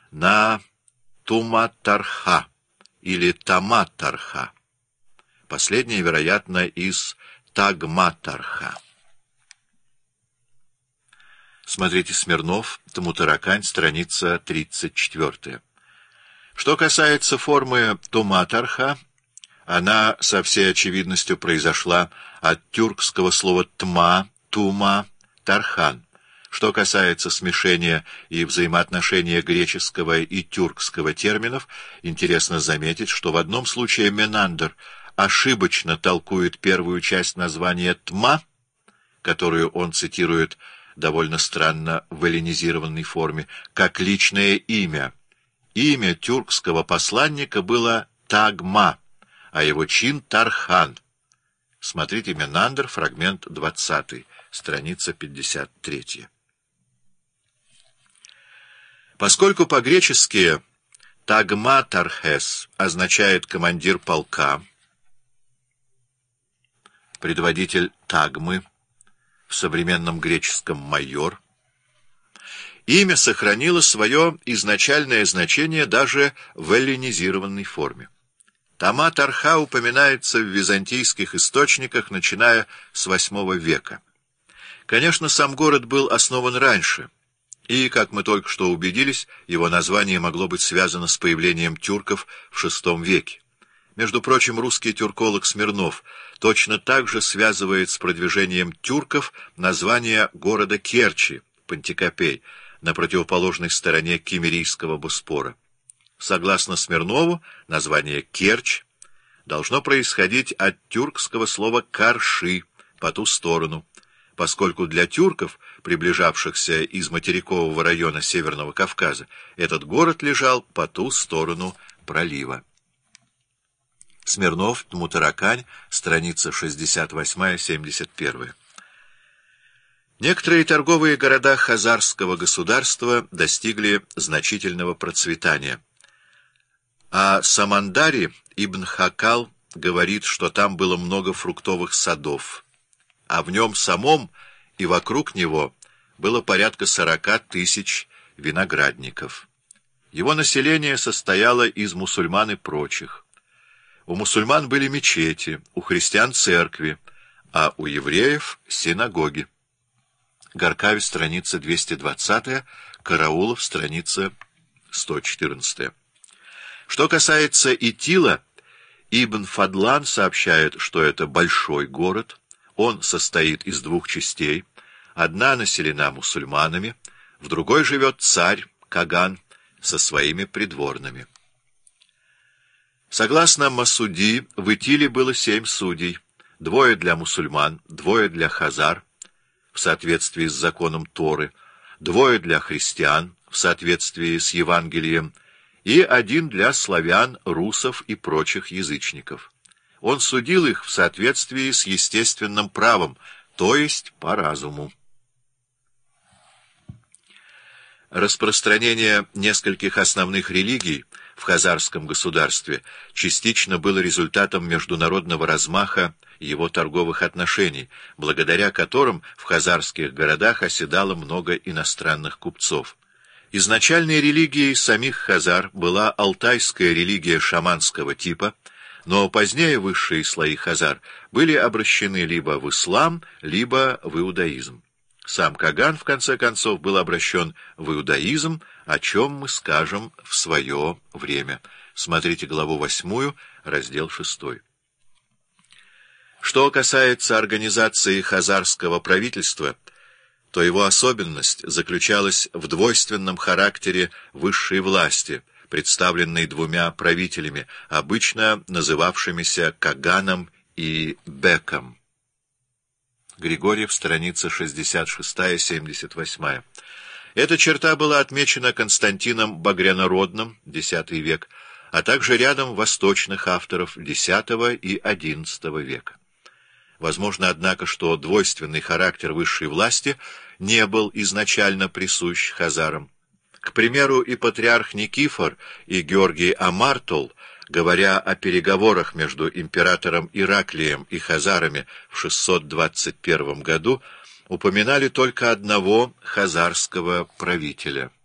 на Туматарха или Таматарха. Последнее, вероятно, из Тагматарха. Смотрите Смирнов, Тамутаракань, страница 34. Что касается формы Туматарха, она со всей очевидностью произошла от тюркского слова «тма», «тума», «тархан». Что касается смешения и взаимоотношения греческого и тюркского терминов, интересно заметить, что в одном случае Менандр ошибочно толкует первую часть названия «тма», которую он цитирует довольно странно в эллинизированной форме, как личное имя. Имя тюркского посланника было Тагма, а его чин Тархан. Смотрите Менандр, фрагмент 20, страница 53. Поскольку по-гречески Тагматархес означает командир полка, предводитель Тагмы, в современном греческом майор, имя сохранило свое изначальное значение даже в эллинизированной форме. Таматарха упоминается в византийских источниках, начиная с VIII века. Конечно, сам город был основан раньше, и, как мы только что убедились, его название могло быть связано с появлением тюрков в VI веке. Между прочим, русский тюрколог Смирнов точно так же связывает с продвижением тюрков название города Керчи, Пантикопей, на противоположной стороне Киммерийского Боспора. Согласно Смирнову, название Керчь должно происходить от тюркского слова «карши» — по ту сторону, поскольку для тюрков, приближавшихся из материкового района Северного Кавказа, этот город лежал по ту сторону пролива. Смирнов, Тамутаракань, страница 68-71. Некоторые торговые города хазарского государства достигли значительного процветания. О Самандаре Ибн Хакал говорит, что там было много фруктовых садов, а в нем самом и вокруг него было порядка 40 тысяч виноградников. Его население состояло из мусульман и прочих. У мусульман были мечети, у христиан церкви, а у евреев синагоги. Горкавич, страница 220, Караулов, страница 114. Что касается Итила, Ибн Фадлан сообщает, что это большой город, он состоит из двух частей, одна населена мусульманами, в другой живет царь Каган со своими придворными. Согласно Масуди, в Итиле было 7 судей, 2 для мусульман, 2 для хазар, в соответствии с законом Торы, 2 для христиан, в соответствии с Евангелием, и 1 для славян, русов и прочих язычников. Он судил их в соответствии с естественным правом, то есть по разуму. Распространение нескольких основных религий в хазарском государстве частично было результатом международного размаха его торговых отношений, благодаря которым в хазарских городах оседало много иностранных купцов. Изначальной религией самих хазар была алтайская религия шаманского типа, но позднее высшие слои хазар были обращены либо в ислам, либо в иудаизм. Сам Каган, в конце концов, был обращен в иудаизм, о чем мы скажем в свое время. Смотрите главу 8, раздел 6. Что касается организации хазарского правительства, то его особенность заключалась в двойственном характере высшей власти, представленной 2 правителями, обычно называвшимися Каганом и Беком. Григорьев, страница 66-78. Эта черта была отмечена Константином Багрянородным, X век, а также рядом восточных авторов X и XI века. Возможно, однако, что двойственный характер высшей власти не был изначально присущ хазарам. К примеру, и патриарх Никифор, и Георгий Амартол, говоря о переговорах между императором Ираклием и хазарами в 621 году, упоминали только одного хазарского правителя.